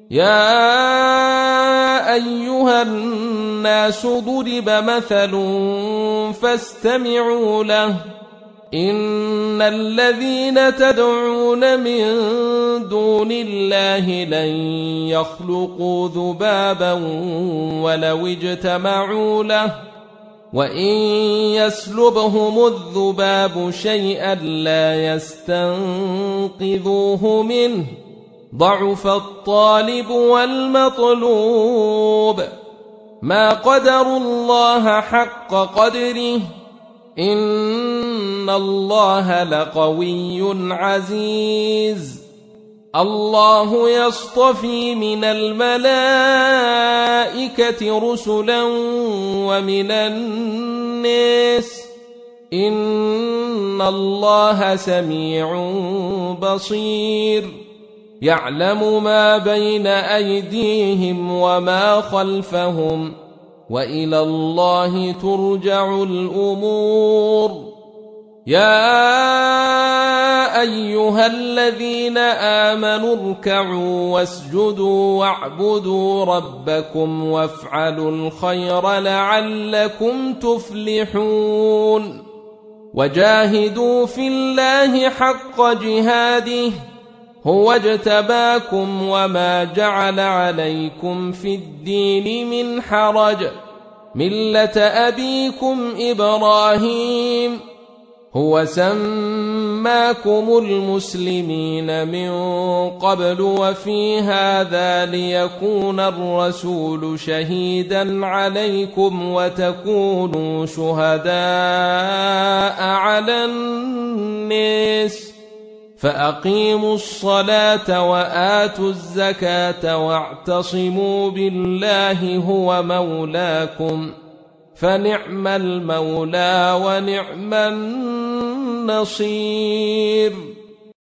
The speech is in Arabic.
يا أيها الناس ضرب مثل فاستمعوا له إن الذين تدعون من دون الله لن يخلقوا ذبابا ولو اجتمعوا له وإن يسلبهم الذباب شيئا لا يستنقذوه منه ضعف الطالب والمطلوب ما قدروا الله حق قدره إن الله لقوي عزيز الله يصطفي من الملائكة رسلا ومن الناس إن الله سميع بصير يعلم ما بين أيديهم وما خلفهم وإلى الله ترجع الأمور يا أيها الذين آمنوا اركعوا واسجدوا واعبدوا ربكم وافعلوا الخير لعلكم تفلحون وجاهدوا في الله حق جهاده هو اجتباكم وما جعل عليكم في الدين من حرج ملة أبيكم إبراهيم هو سماكم المسلمين من قبل وفي هذا ليكون الرسول شهيدا عليكم وتكونوا شهداء على الناس فأقيموا الصلاة وآتوا الزكاة واعتصموا بالله هو مولاكم فنعم المولى ونعم النصير